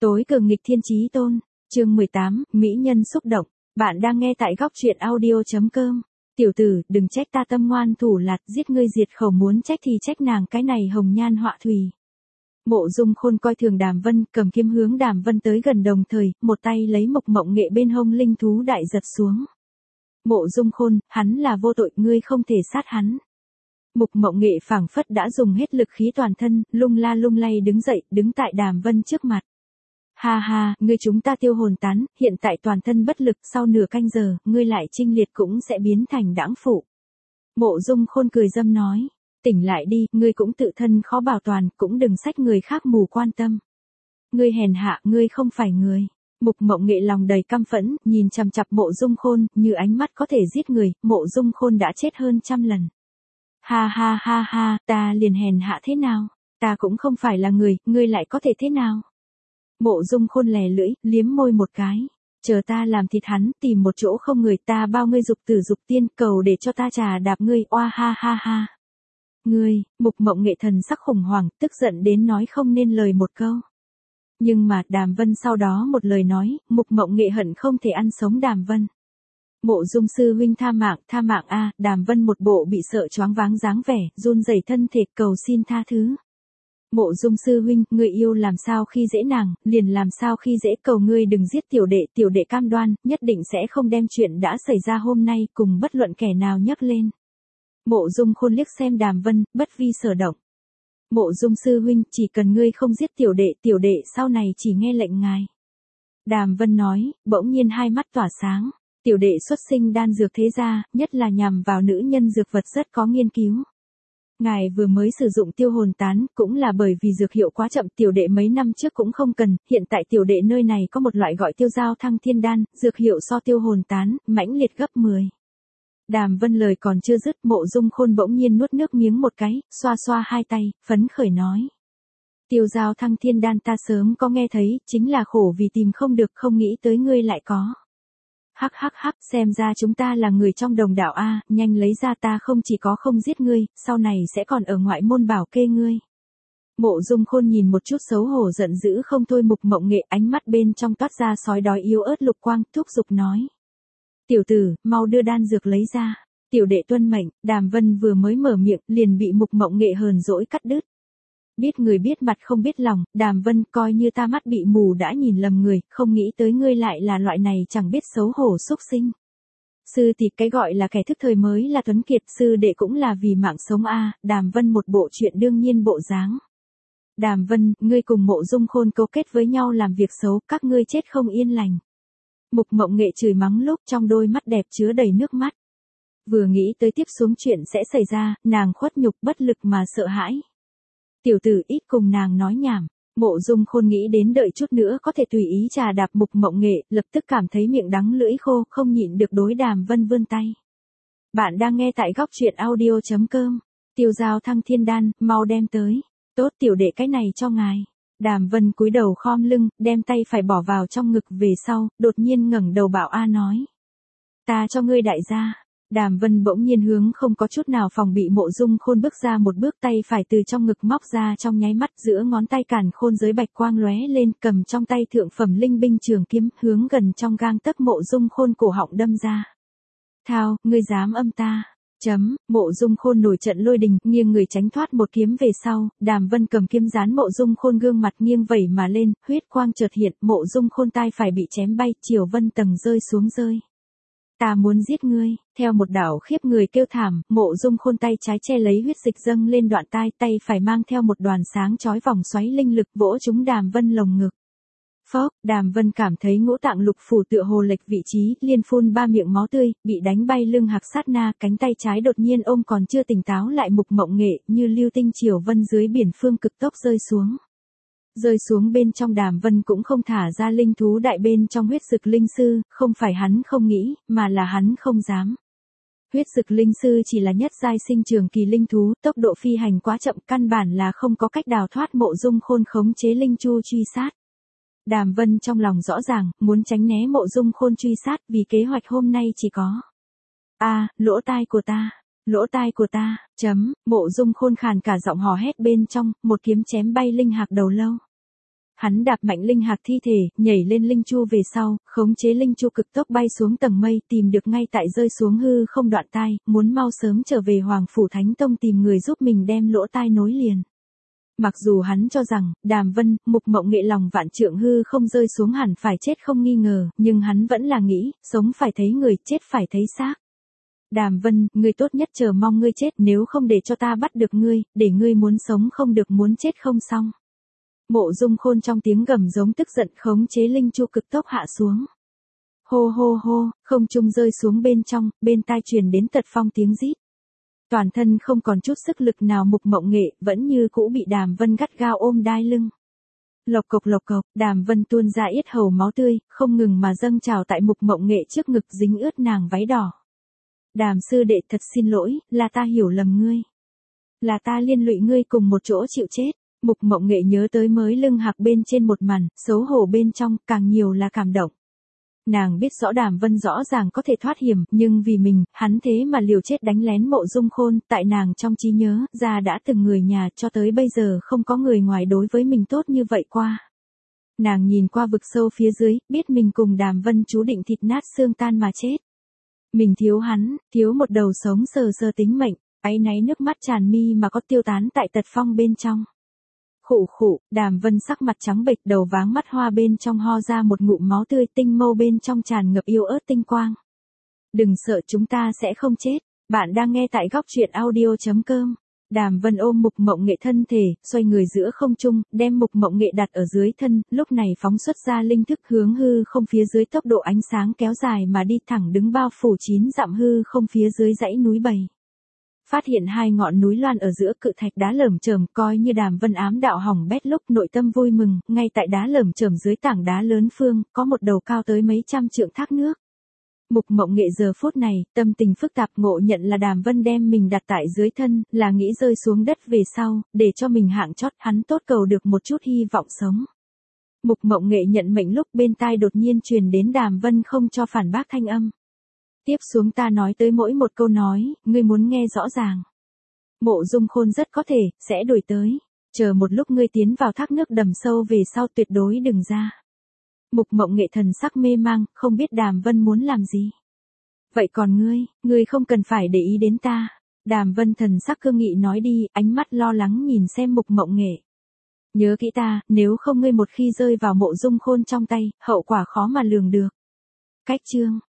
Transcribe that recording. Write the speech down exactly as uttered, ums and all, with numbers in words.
Tối cường nghịch thiên chí tôn, chương mười tám, Mỹ nhân xúc động, bạn đang nghe tại góc truyện audio.com. Tiểu tử, đừng trách ta tâm ngoan thủ lạt, giết ngươi diệt khẩu, muốn trách thì trách nàng cái này hồng nhan họa thủy. Mộ Dung Khôn coi thường Đàm Vân, cầm kiếm hướng Đàm Vân tới gần, đồng thời, một tay lấy Mộc Mộng Nghệ bên hông linh thú đại giật xuống. Mộ Dung Khôn, hắn là vô tội, ngươi không thể sát hắn. Mộc Mộng Nghệ phảng phất đã dùng hết lực khí toàn thân, lung la lung lay đứng dậy, đứng tại Đàm Vân trước mặt. Ha ha, ngươi chúng ta tiêu hồn tán, hiện tại toàn thân bất lực, sau nửa canh giờ, ngươi lại trinh liệt cũng sẽ biến thành đãng phụ. Mộ Dung Khôn cười dâm nói, tỉnh lại đi, ngươi cũng tự thân khó bảo toàn, cũng đừng xách người khác mù quan tâm. Ngươi hèn hạ, ngươi không phải người. Mộc Mộng Nghệ lòng đầy căm phẫn, nhìn chằm chằm Mộ Dung Khôn, như ánh mắt có thể giết người, Mộ Dung Khôn đã chết hơn trăm lần. Ha ha ha ha, ta liền hèn hạ thế nào, ta cũng không phải là người, ngươi lại có thể thế nào. Mộ Dung Khôn lè lưỡi, liếm môi một cái, chờ ta làm thịt hắn, tìm một chỗ không người, ta bao ngươi dục tử dục tiên, cầu để cho ta trà đạp ngươi, oa ha ha ha. Ngươi, Mộc Mộng Nghệ thần sắc khủng hoảng, tức giận đến nói không nên lời một câu. Nhưng mà, Đàm Vân sau đó một lời nói, Mộc Mộng Nghệ hận không thể ăn sống Đàm Vân. Mộ Dung sư huynh tha mạng, tha mạng a, Đàm Vân một bộ bị sợ choáng váng dáng vẻ, run rẩy thân thể cầu xin tha thứ. Mộ Dung sư huynh, người yêu làm sao khi dễ nàng, liền làm sao khi dễ, cầu ngươi đừng giết tiểu đệ, tiểu đệ cam đoan, nhất định sẽ không đem chuyện đã xảy ra hôm nay cùng bất luận kẻ nào nhắc lên. Mộ Dung Khôn liếc xem Đàm Vân, bất vi sở động. Mộ Dung sư huynh, chỉ cần ngươi không giết tiểu đệ, tiểu đệ sau này chỉ nghe lệnh ngài. Đàm Vân nói, bỗng nhiên hai mắt tỏa sáng. Tiểu đệ xuất sinh đan dược thế gia, nhất là nhằm vào nữ nhân dược vật rất có nghiên cứu. Ngài vừa mới sử dụng tiêu hồn tán, cũng là bởi vì dược hiệu quá chậm, tiểu đệ mấy năm trước cũng không cần, hiện tại tiểu đệ nơi này có một loại gọi tiêu giao thăng thiên đan, dược hiệu so tiêu hồn tán, mãnh liệt gấp mười. Đàm Vân lời còn chưa dứt, Mộ Dung Khôn bỗng nhiên nuốt nước miếng một cái, xoa xoa hai tay, phấn khởi nói. Tiêu giao thăng thiên đan ta sớm có nghe thấy, chính là khổ vì tìm không được, không nghĩ tới ngươi lại có. Hắc hắc hắc, xem ra chúng ta là người trong đồng đạo a, nhanh lấy ra, ta không chỉ có không giết ngươi, sau này sẽ còn ở ngoại môn bảo kê ngươi. Mộ Dung Khôn nhìn một chút xấu hổ giận dữ không thôi Mộc Mộng Nghệ, ánh mắt bên trong toát ra sói đói yếu ớt lục quang, thúc giục nói. Tiểu tử, mau đưa đan dược lấy ra. Tiểu đệ tuân mệnh. Đàm Vân vừa mới mở miệng, liền bị Mộc Mộng Nghệ hờn dỗi cắt đứt. Biết người biết mặt không biết lòng, Đàm Vân, coi như ta mắt bị mù đã nhìn lầm người, không nghĩ tới ngươi lại là loại này chẳng biết xấu hổ xúc sinh. Sư tỷ, cái gọi là kẻ thức thời mới là tuấn kiệt, sư đệ cũng là vì mạng sống a. Đàm Vân một bộ chuyện đương nhiên bộ dáng. Đàm Vân, ngươi cùng Mộ Dung Khôn cấu kết với nhau làm việc xấu, các ngươi chết không yên lành. Mộc Mộng Nghệ chửi mắng lúc trong đôi mắt đẹp chứa đầy nước mắt. Vừa nghĩ tới tiếp xuống chuyện sẽ xảy ra, nàng khuất nhục bất lực mà sợ hãi. Tiểu tử, ít cùng nàng nói nhảm. Mộ Dung Khôn nghĩ đến đợi chút nữa có thể tùy ý trà đạp Mộc Mộng Nghệ, lập tức cảm thấy miệng đắng lưỡi khô, không nhịn được đối Đàm Vân vươn tay. Bạn đang nghe tại góc truyện audio.com. Tiêu giao thăng thiên đan, mau đem tới. Tốt, tiểu đệ cái này cho ngài. Đàm Vân cúi đầu khom lưng, đem tay phải bỏ vào trong ngực về sau, đột nhiên ngẩng đầu bảo a nói. Ta cho ngươi đại gia. Đàm Vân bỗng nhiên hướng không có chút nào phòng bị Mộ Dung Khôn bước ra một bước, tay phải từ trong ngực móc ra, trong nháy mắt giữa ngón tay càn khôn giới bạch quang lóe lên, cầm trong tay thượng phẩm linh binh trường kiếm, hướng gần trong gang tấc Mộ Dung Khôn cổ họng đâm ra. Thao, ngươi dám âm ta. Chấm, Mộ Dung Khôn nổi trận lôi đình, nghiêng người tránh thoát một kiếm về sau, Đàm Vân cầm kiếm dán Mộ Dung Khôn gương mặt nghiêng vẩy mà lên, huyết quang chợt hiện, Mộ Dung Khôn tai phải bị chém bay, chiều vân tầng rơi xuống rơi. Ta muốn giết ngươi, theo một đạo khiếp người kêu thảm, Mộ Dung Khôn tay trái che lấy huyết dịch dâng lên đoạn tai, tay phải mang theo một đoàn sáng chói vòng xoáy linh lực vỗ trúng Đàm Vân lồng ngực. Phốc, Đàm Vân cảm thấy ngũ tạng lục phủ tựa hồ lệch vị trí, liên phun ba miệng máu tươi, bị đánh bay lưng hạc sát na, cánh tay trái đột nhiên ôm còn chưa tỉnh táo lại Mộc Mộng Nghệ, như lưu tinh chiều vân dưới biển phương cực tốc rơi xuống. Rơi xuống bên trong, Đàm Vân cũng không thả ra linh thú đại bên trong huyết dực linh sư, không phải hắn không nghĩ, mà là hắn không dám. Huyết dực linh sư chỉ là nhất giai sinh trường kỳ linh thú, tốc độ phi hành quá chậm, căn bản là không có cách đào thoát Mộ Dung Khôn khống chế linh chu truy sát. Đàm Vân trong lòng rõ ràng, muốn tránh né Mộ Dung Khôn truy sát, vì kế hoạch hôm nay chỉ có. A, lỗ tai của ta, lỗ tai của ta, chấm, Mộ Dung Khôn khàn cả giọng hò hét bên trong, một kiếm chém bay linh hạc đầu lâu. hắn đạp mạnh linh hạc thi thể, nhảy lên linh chu về sau, khống chế linh chu cực tốc bay xuống tầng mây, tìm được ngay tại rơi xuống hư không đoạn tai, muốn mau sớm trở về Hoàng Phủ Thánh Tông tìm người giúp mình đem lỗ tai nối liền. Mặc dù hắn cho rằng, Đàm Vân, Mục Mộng Nghệ lòng vạn trượng hư không rơi xuống hẳn phải chết không nghi ngờ, nhưng hắn vẫn là nghĩ, sống phải thấy người, chết phải thấy xác. Đàm Vân, ngươi tốt nhất chờ mong ngươi chết, nếu không để cho ta bắt được ngươi, để ngươi muốn sống không được muốn chết không xong. Mộ Dung Khôn trong tiếng gầm giống tức giận khống chế linh chu cực tốc hạ xuống. Hô hô hô, không trung rơi xuống bên trong, bên tai truyền đến tật phong tiếng rít. Toàn thân không còn chút sức lực nào Mục Mộng Nghệ, vẫn như cũ bị Đàm Vân gắt gao ôm đai lưng. Lộc cộc lộc cộc, Đàm Vân tuôn ra yết hầu máu tươi, không ngừng mà dâng trào tại Mục Mộng Nghệ trước ngực dính ướt nàng váy đỏ. Đàm sư đệ thật xin lỗi, là ta hiểu lầm ngươi. Là ta liên lụy ngươi cùng một chỗ chịu chết. Mục Mộng Nghệ nhớ tới mới lưng hạc bên trên một màn, xấu hổ bên trong, càng nhiều là cảm động. Nàng biết rõ Đàm Vân rõ ràng có thể thoát hiểm, nhưng vì mình, hắn thế mà liều chết đánh lén Mộ Dung Khôn, tại nàng trong trí nhớ, ra đã từng người nhà cho tới bây giờ không có người ngoài đối với mình tốt như vậy qua. Nàng nhìn qua vực sâu phía dưới, biết mình cùng Đàm Vân chú định thịt nát xương tan mà chết. Mình thiếu hắn, thiếu một đầu sống sờ sờ tính mệnh, áy náy nước mắt tràn mi mà có tiêu tán tại tật phong bên trong. Khụ khụ, Đàm Vân sắc mặt trắng bệch, đầu váng mắt hoa bên trong ho ra một ngụm máu tươi, tinh mâu bên trong tràn ngập yêu ớt tinh quang. Đừng sợ, chúng ta sẽ không chết. Bạn đang nghe tại góc truyện audio chấm com. Đàm Vân ôm Mục Mộng Nghệ thân thể, xoay người giữa không trung, đem Mục Mộng Nghệ đặt ở dưới thân, lúc này phóng xuất ra linh thức hướng hư không phía dưới tốc độ ánh sáng kéo dài mà đi thẳng đứng bao phủ chín dặm hư không phía dưới dãy núi bầy. Phát hiện hai ngọn núi loan ở giữa cự thạch đá lởm chởm, coi như Đàm Vân ám đạo hỏng bét lúc nội tâm vui mừng, ngay tại đá lởm chởm dưới tảng đá lớn phương, có một đầu cao tới mấy trăm trượng thác nước. Mục Mộng Nghệ giờ phút này, tâm tình phức tạp, ngộ nhận là Đàm Vân đem mình đặt tại dưới thân, là nghĩ rơi xuống đất về sau, để cho mình hạng chót, hắn tốt cầu được một chút hy vọng sống. Mục Mộng Nghệ nhận mệnh lúc bên tai đột nhiên truyền đến Đàm Vân không cho phản bác thanh âm. Tiếp xuống ta nói tới mỗi một câu nói, ngươi muốn nghe rõ ràng. Mộ Dung Khôn rất có thể, sẽ đuổi tới. Chờ một lúc ngươi tiến vào thác nước đầm sâu về sau tuyệt đối đừng ra. Mục Mộng Nghệ thần sắc mê mang, không biết Đàm Vân muốn làm gì. Vậy còn ngươi, ngươi không cần phải để ý đến ta. Đàm Vân thần sắc cương nghị nói đi, ánh mắt lo lắng nhìn xem Mục Mộng Nghệ. Nhớ kỹ ta, nếu không ngươi một khi rơi vào Mộ Dung Khôn trong tay, hậu quả khó mà lường được. Cách chương.